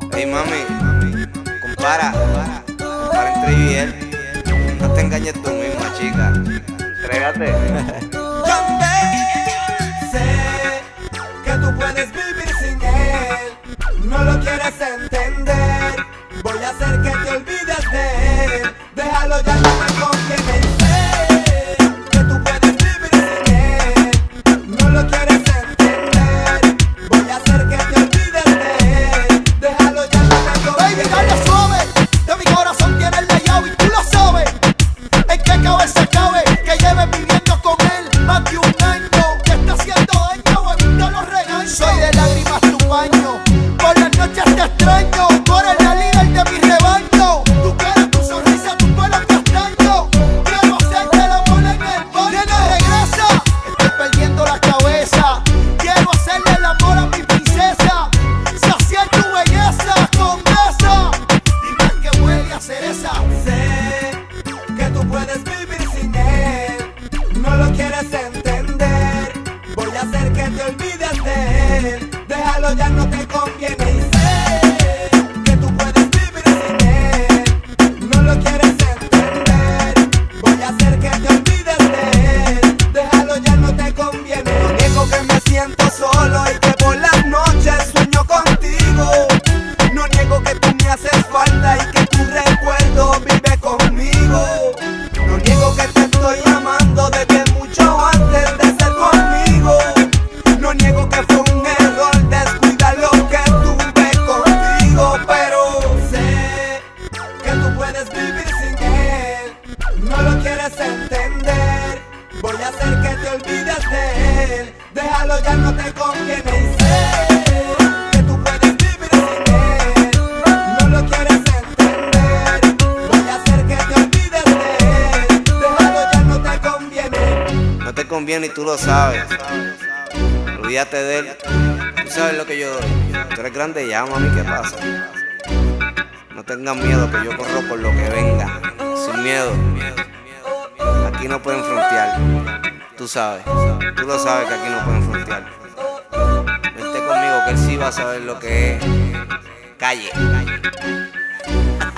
Ey, mami, compara entre yo y él. No te engañes tú misma, chica. Entrégate. Donde sé que tú puedes vivir sin él, no lo quieres entender. Voy a hacer que te olvides de él. Déjalo, ya no me conviene. Sé que tú puedes vivir sin él, no lo quieres entender. Voy a hacer que te olvides de él. Déjalo, ya no me conviene. Baby, dale suave, de mi corazón tienes la llave y tú lo sabes. En qué cabeza cabe que lleves viviendo con él más de un año. Te está haciendo daño, evita los regaños. Soy de lágrimas tu baño, por las noches te extraño. Tú eres la líder de mi rebaño. Tu cara, tu sonrisa, tu pelo castaño. Quiero hacerte el amor en el baño. Nena, regresa, estoy perdiendo la cabeza. Quiero hacerle el amor a mi princesa, saciar tu belleza con esa. Dime que huele a cereza. Sé que tú puedes vivir sin él, no lo quieres entender. Voy a hacer que te olvides de él. Déjalo, ya no te conviene. Y sé que tú puedes vivir sin él, no lo quieres entender. Voy a hacer que te olvides de él. Déjalo, ya no te conviene. No niego que me siento solo y que por las noches sueño contigo. No niego que tú me haces falta y que tu recuerdo vive conmigo. No niego que te estoy amando desde mucho antes de ser conmigo. No niego que fue un error descuidar lo que tuve contigo. Pero sé que tú puedes vivir sin él, no lo quieres entender. Voy a hacer que te olvides de él. Déjalo, ya no te conviene. Y sé que tú puedes vivir sin él, no lo quieres entender. Voy a hacer que te olvides de él. Déjalo, ya no te conviene. No te conviene y tú lo sabes. Olvídate de él. Tú sabes lo que yo doy. Tú eres grande ya, mami, ¿qué pasa? No tengas miedo, que yo corro por lo que venga. Sin miedo. Aquí no pueden frontear. Tú sabes. Tú lo sabes que aquí no pueden frontear. Vente conmigo que él sí va a saber lo que es calle.